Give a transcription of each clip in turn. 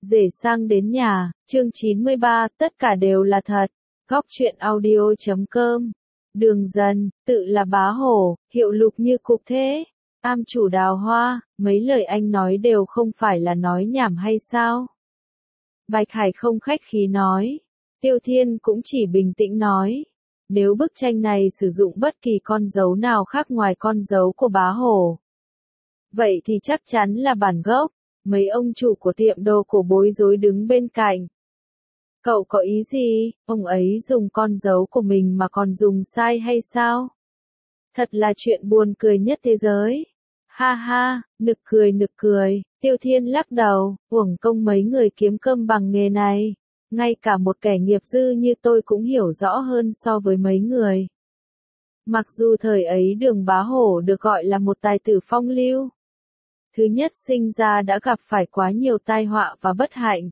Rể sang đến nhà, chương 93, tất cả đều là thật. Góc truyện audio.com. Đường Dần, tự là bá hổ, hiệu lục như cục thế. Am chủ Đào Hoa, mấy lời anh nói đều không phải là nói nhảm hay sao? Bạch Hải không khách khí nói. Tiêu Thiên cũng chỉ bình tĩnh nói. Nếu bức tranh này sử dụng bất kỳ con dấu nào khác ngoài con dấu của bá hổ, vậy thì chắc chắn là bản gốc. Mấy ông chủ của tiệm đồ cổ bối rối đứng bên cạnh. Cậu có ý gì, ông ấy dùng con dấu của mình mà còn dùng sai hay sao? Thật là chuyện buồn cười nhất thế giới. Ha ha, nực cười, Tiêu Thiên lắc đầu, uổng công mấy người kiếm cơm bằng nghề này. Ngay cả một kẻ nghiệp dư như tôi cũng hiểu rõ hơn so với mấy người. Mặc dù thời ấy Đường Bá Hổ được gọi là một tài tử phong lưu. Thứ nhất sinh ra đã gặp phải quá nhiều tai họa và bất hạnh.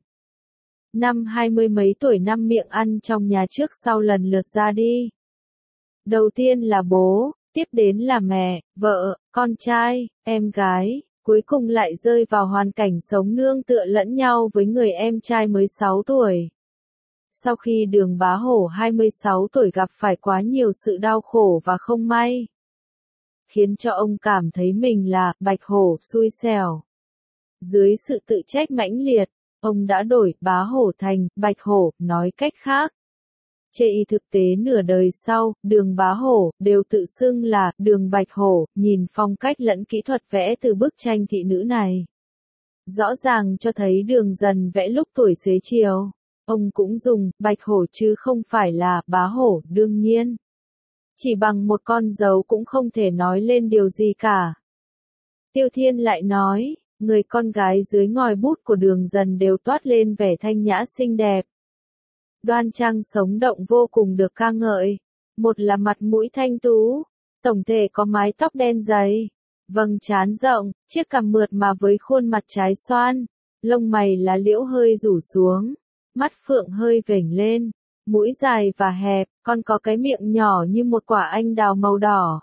Năm 20 mấy tuổi năm miệng ăn trong nhà trước sau lần lượt ra đi. Đầu tiên là bố, tiếp đến là mẹ, vợ, con trai, em gái, cuối cùng lại rơi vào hoàn cảnh sống nương tựa lẫn nhau với người em trai mới 6 tuổi. Sau khi Đường Bá Hổ 26 tuổi gặp phải quá nhiều sự đau khổ và không may, khiến cho ông cảm thấy mình là bạch hổ xui xẻo. Dưới sự tự trách mãnh liệt, ông đã đổi bá hổ thành bạch hổ, nói cách khác. Trên thực tế nửa đời sau, Đường Bá Hổ đều tự xưng là Đường Bạch Hổ, nhìn phong cách lẫn kỹ thuật vẽ từ bức tranh thị nữ này. Rõ ràng cho thấy Đường Dần vẽ lúc tuổi xế chiều, ông cũng dùng bạch hổ chứ không phải là bá hổ đương nhiên. Chỉ bằng một con dấu cũng không thể nói lên điều gì cả. Tiêu Thiên lại nói, người con gái dưới ngòi bút của Đường Dần đều toát lên vẻ thanh nhã xinh đẹp. Đoan trang sống động vô cùng được ca ngợi. Một là mặt mũi thanh tú, tổng thể có mái tóc đen dày, vầng trán rộng, chiếc cằm mượt mà với khuôn mặt trái xoan, lông mày lá liễu hơi rủ xuống, mắt phượng hơi vểnh lên. Mũi dài và hẹp, còn có cái miệng nhỏ như một quả anh đào màu đỏ.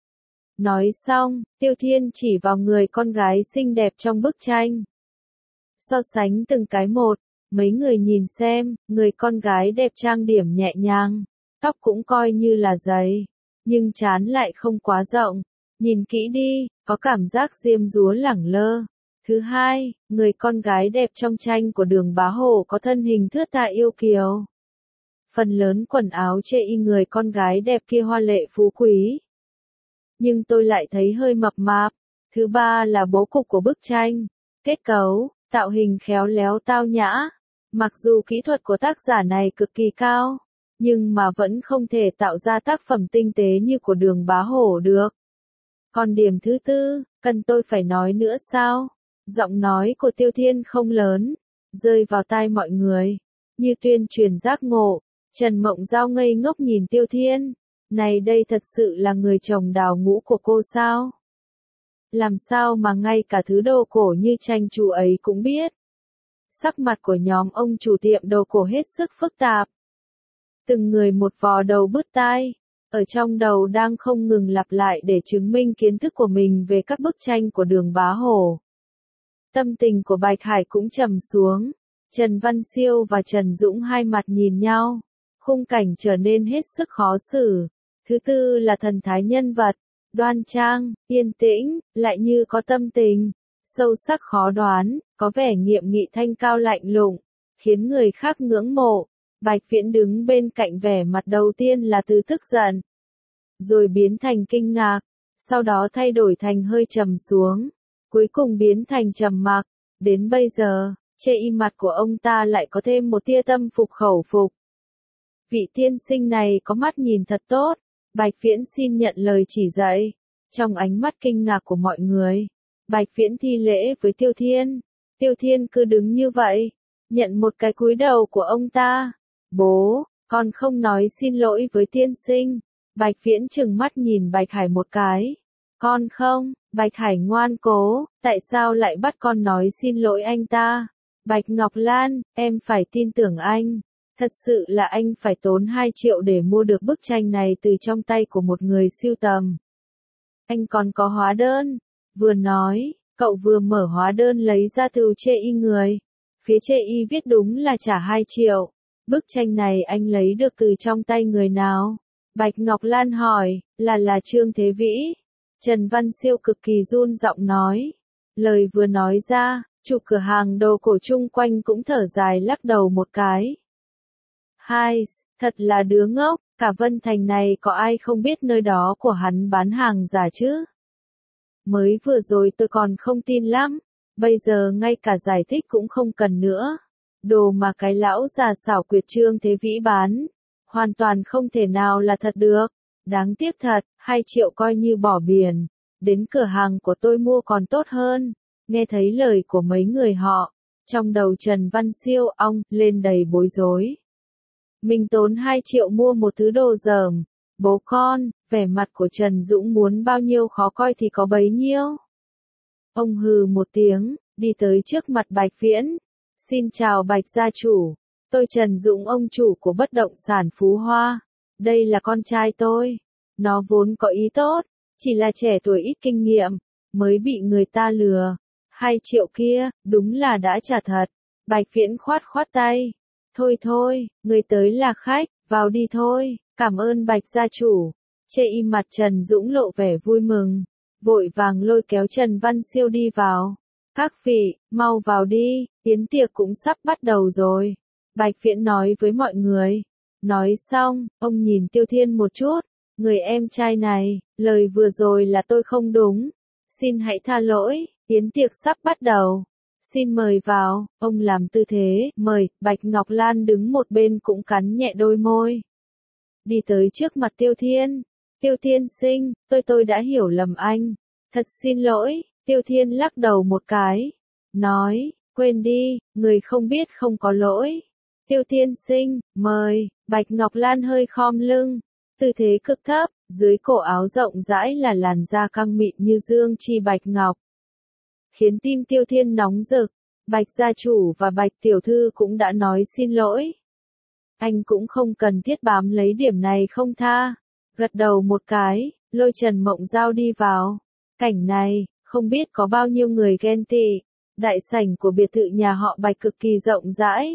Nói xong, Tiêu Thiên chỉ vào người con gái xinh đẹp trong bức tranh. So sánh từng cái một, mấy người nhìn xem, người con gái đẹp trang điểm nhẹ nhàng, tóc cũng coi như là dày, nhưng trán lại không quá rộng. Nhìn kỹ đi, có cảm giác diêm dúa lẳng lơ. Thứ hai, người con gái đẹp trong tranh của Đường Bá Hổ có thân hình thướt tha yêu kiều. Phần lớn quần áo chê y người con gái đẹp kia hoa lệ phú quý. Nhưng tôi lại thấy hơi mập mạp. Thứ ba là bố cục của bức tranh. Kết cấu, tạo hình khéo léo tao nhã. Mặc dù kỹ thuật của tác giả này cực kỳ cao, nhưng mà vẫn không thể tạo ra tác phẩm tinh tế như của Đường Bá Hổ được. Còn điểm thứ tư, cần tôi phải nói nữa sao? Giọng nói của Tiêu Thiên không lớn, rơi vào tai mọi người, như tuyên truyền giác ngộ. Trần Mộng Giao ngây ngốc nhìn Tiêu Thiên. Này đây thật sự là người chồng đào ngũ của cô sao? Làm sao mà ngay cả thứ đồ cổ như tranh chú ấy cũng biết? Sắc mặt của nhóm ông chủ tiệm đồ cổ hết sức phức tạp. Từng người một vò đầu bứt tai, ở trong đầu đang không ngừng lặp lại để chứng minh kiến thức của mình về các bức tranh của Đường Bá Hổ. Tâm tình của Bạch Hải cũng trầm xuống. Trần Văn Siêu và Trần Dũng hai mặt nhìn nhau. Khung cảnh trở nên hết sức khó xử. Thứ tư là thần thái nhân vật, đoan trang, yên tĩnh, lại như có tâm tình, sâu sắc khó đoán, có vẻ nghiêm nghị thanh cao lạnh lùng, khiến người khác ngưỡng mộ. Bạch Viễn đứng bên cạnh, vẻ mặt đầu tiên là từ tức giận, rồi biến thành kinh ngạc, sau đó thay đổi thành hơi trầm xuống, cuối cùng biến thành trầm mặc. Đến bây giờ, trên y mặt của ông ta lại có thêm một tia tâm phục khẩu phục. Vị tiên sinh này có mắt nhìn thật tốt. Bạch Viễn xin nhận lời chỉ dạy. Trong ánh mắt kinh ngạc của mọi người, Bạch Viễn thi lễ với Tiêu Thiên. Tiêu Thiên cứ đứng như vậy, nhận một cái cúi đầu của ông ta. Bố, con không nói xin lỗi với tiên sinh. Bạch Viễn trừng mắt nhìn Bạch Hải một cái. Con không, Bạch Hải ngoan cố, tại sao lại bắt con nói xin lỗi anh ta? Bạch Ngọc Lan, em phải tin tưởng anh. Thật sự là anh phải tốn 2 triệu để mua được bức tranh này từ trong tay của một người sưu tầm. Anh còn có hóa đơn. Vừa nói, cậu vừa mở hóa đơn lấy ra từ chê y người. Phía chê y viết đúng là trả 2 triệu. Bức tranh này anh lấy được từ trong tay người nào? Bạch Ngọc Lan hỏi, là Trương Thế Vĩ. Trần Văn Siêu cực kỳ run giọng nói. Lời vừa nói ra, chủ cửa hàng đồ cổ chung quanh cũng thở dài lắc đầu một cái. Hai, thật là đứa ngốc, cả Vân Thành này có ai không biết nơi đó của hắn bán hàng giả chứ? Mới vừa rồi tôi còn không tin lắm, bây giờ ngay cả giải thích cũng không cần nữa. Đồ mà cái lão già xảo quyệt Trương Thế Vĩ bán, hoàn toàn không thể nào là thật được. Đáng tiếc thật, 2 triệu coi như bỏ biển, đến cửa hàng của tôi mua còn tốt hơn. Nghe thấy lời của mấy người họ, trong đầu Trần Văn Siêu ong lên đầy bối rối. Mình tốn 2 triệu mua một thứ đồ dởm, bố con, vẻ mặt của Trần Dũng muốn bao nhiêu khó coi thì có bấy nhiêu. Ông hừ một tiếng, đi tới trước mặt Bạch Viễn. Xin chào Bạch gia chủ, tôi Trần Dũng ông chủ của bất động sản Phú Hoa. Đây là con trai tôi, nó vốn có ý tốt, chỉ là trẻ tuổi ít kinh nghiệm, mới bị người ta lừa. 2 triệu kia, đúng là đã trả thật. Bạch Viễn khoát khoát tay. Thôi, người tới là khách, vào đi thôi, cảm ơn Bạch gia chủ. Chê y mặt Trần Dũng lộ vẻ vui mừng, vội vàng lôi kéo Trần Văn Siêu đi vào. Các vị, mau vào đi, yến tiệc cũng sắp bắt đầu rồi. Bạch Viễn nói với mọi người. Nói xong, ông nhìn Tiêu Thiên một chút. Người em trai này, lời vừa rồi là tôi không đúng. Xin hãy tha lỗi, yến tiệc sắp bắt đầu. Xin mời vào, ông làm tư thế, mời, Bạch Ngọc Lan đứng một bên cũng cắn nhẹ đôi môi. Đi tới trước mặt Tiêu Thiên. Tiêu Thiên sinh, tôi đã hiểu lầm anh. Thật xin lỗi, Tiêu Thiên lắc đầu một cái. Nói, quên đi, người không biết không có lỗi. Tiêu Thiên sinh, mời, Bạch Ngọc Lan hơi khom lưng. Tư thế cực thấp, dưới cổ áo rộng rãi là làn da căng mịn như dương chi bạch ngọc. Khiến tim Tiêu Thiên nóng rực, Bạch gia chủ và Bạch tiểu thư cũng đã nói xin lỗi. Anh cũng không cần thiết bám lấy điểm này không tha. Gật đầu một cái, lôi Trần Mộng Giao đi vào. Cảnh này, không biết có bao nhiêu người ghen tị. Đại sảnh của biệt thự nhà họ Bạch cực kỳ rộng rãi.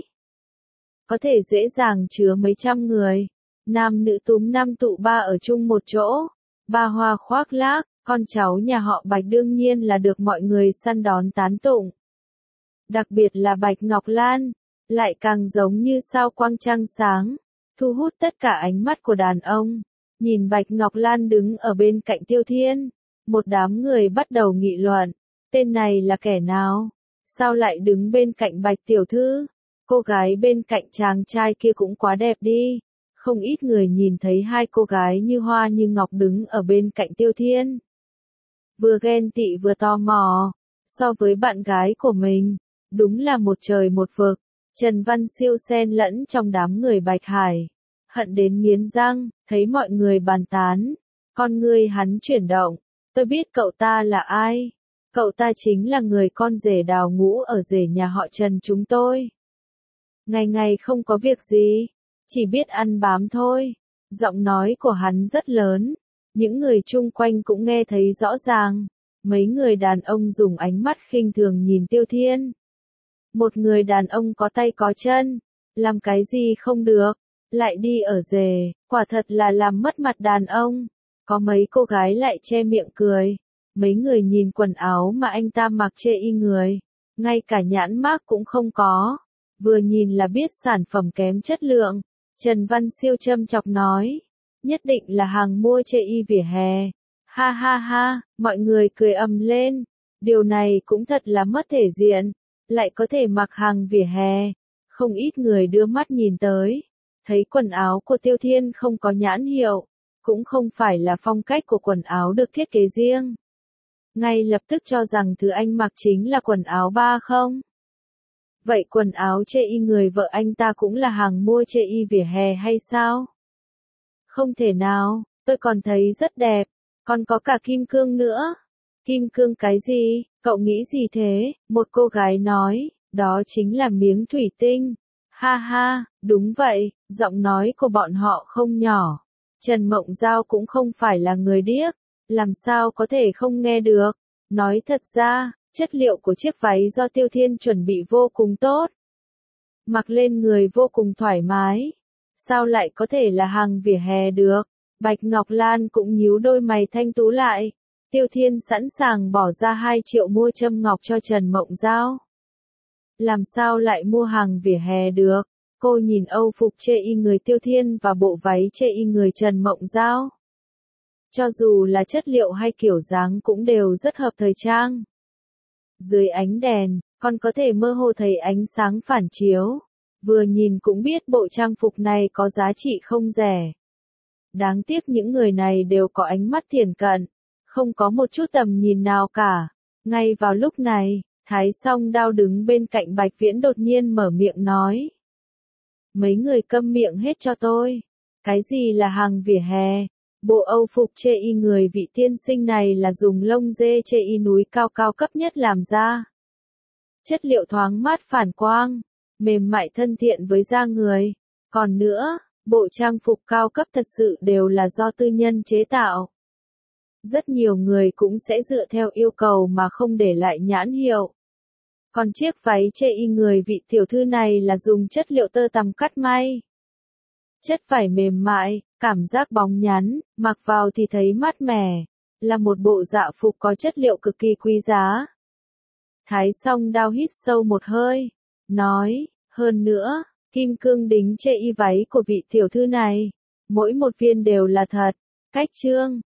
Có thể dễ dàng chứa mấy trăm người. Nam nữ túm năm tụ ba ở chung một chỗ. Ba hoa khoác lác, con cháu nhà họ Bạch đương nhiên là được mọi người săn đón tán tụng. Đặc biệt là Bạch Ngọc Lan, lại càng giống như sao quang trăng sáng, thu hút tất cả ánh mắt của đàn ông. Nhìn Bạch Ngọc Lan đứng ở bên cạnh Tiêu Thiên, một đám người bắt đầu nghị luận, tên này là kẻ nào? Sao lại đứng bên cạnh Bạch tiểu thư? Cô gái bên cạnh chàng trai kia cũng quá đẹp đi. Không ít người nhìn thấy hai cô gái như hoa như ngọc đứng ở bên cạnh Tiêu Thiên. Vừa ghen tị vừa tò mò, so với bạn gái của mình, đúng là một trời một vực. Trần Văn Siêu xen lẫn trong đám người Bạch Hải, hận đến nghiến răng, thấy mọi người bàn tán. Con ngươi hắn chuyển động, tôi biết cậu ta là ai. Cậu ta chính là người con rể Đào Ngũ ở rể nhà họ Trần chúng tôi. Ngày ngày không có việc gì, chỉ biết ăn bám thôi. Giọng nói của hắn rất lớn, những người chung quanh cũng nghe thấy rõ ràng. Mấy người đàn ông dùng ánh mắt khinh thường nhìn Tiêu Thiên. Một người đàn ông có tay có chân, làm cái gì không được, lại đi ở rể, quả thật là làm mất mặt đàn ông. Có mấy cô gái lại che miệng cười. Mấy người nhìn quần áo mà anh ta mặc chê y người, ngay cả nhãn mác cũng không có. Vừa nhìn là biết sản phẩm kém chất lượng. Trần Văn Siêu châm chọc nói, nhất định là hàng mua chê y vỉa hè. Ha ha ha, mọi người cười ầm lên. Điều này cũng thật là mất thể diện, lại có thể mặc hàng vỉa hè. Không ít người đưa mắt nhìn tới, thấy quần áo của Tiêu Thiên không có nhãn hiệu, cũng không phải là phong cách của quần áo được thiết kế riêng. Ngay lập tức cho rằng thứ anh mặc chính là quần áo ba không. Vậy quần áo chê y người vợ anh ta cũng là hàng mua chê y vỉa hè hay sao? Không thể nào, tôi còn thấy rất đẹp, còn có cả kim cương nữa. Kim cương cái gì, cậu nghĩ gì thế? Một cô gái nói, đó chính là miếng thủy tinh. Ha ha, đúng vậy, giọng nói của bọn họ không nhỏ. Trần Mộng Giao cũng không phải là người điếc, làm sao có thể không nghe được. Nói thật ra, chất liệu của chiếc váy do Tiêu Thiên chuẩn bị vô cùng tốt, mặc lên người vô cùng thoải mái. Sao lại có thể là hàng vỉa hè được? Bạch Ngọc Lan cũng nhíu đôi mày thanh tú lại. Tiêu Thiên sẵn sàng bỏ ra 2 triệu mua châm ngọc cho Trần Mộng Giao. Làm sao lại mua hàng vỉa hè được? Cô nhìn âu phục chê y người Tiêu Thiên và bộ váy chê y người Trần Mộng Giao. Cho dù là chất liệu hay kiểu dáng cũng đều rất hợp thời trang. Dưới ánh đèn, con có thể mơ hồ thấy ánh sáng phản chiếu. Vừa nhìn cũng biết bộ trang phục này có giá trị không rẻ. Đáng tiếc những người này đều có ánh mắt thiển cận, không có một chút tầm nhìn nào cả. Ngay vào lúc này, Thái Song Đao đứng bên cạnh Bạch Viễn đột nhiên mở miệng nói. Mấy người câm miệng hết cho tôi. Cái gì là hàng vỉa hè? Bộ âu phục chê y người vị tiên sinh này là dùng lông dê chê y núi cao cao cấp nhất làm ra. Chất liệu thoáng mát phản quang, mềm mại thân thiện với da người. Còn nữa, bộ trang phục cao cấp thật sự đều là do tư nhân chế tạo. Rất nhiều người cũng sẽ dựa theo yêu cầu mà không để lại nhãn hiệu. Còn chiếc váy chê y người vị tiểu thư này là dùng chất liệu tơ tằm cắt may. Chất vải mềm mại, cảm giác bóng nhắn, mặc vào thì thấy mát mẻ, là một bộ dạ phục có chất liệu cực kỳ quý giá. Thái Song Đao hít sâu một hơi, nói, hơn nữa, kim cương đính chê y váy của vị tiểu thư này, mỗi một viên đều là thật. Cách chương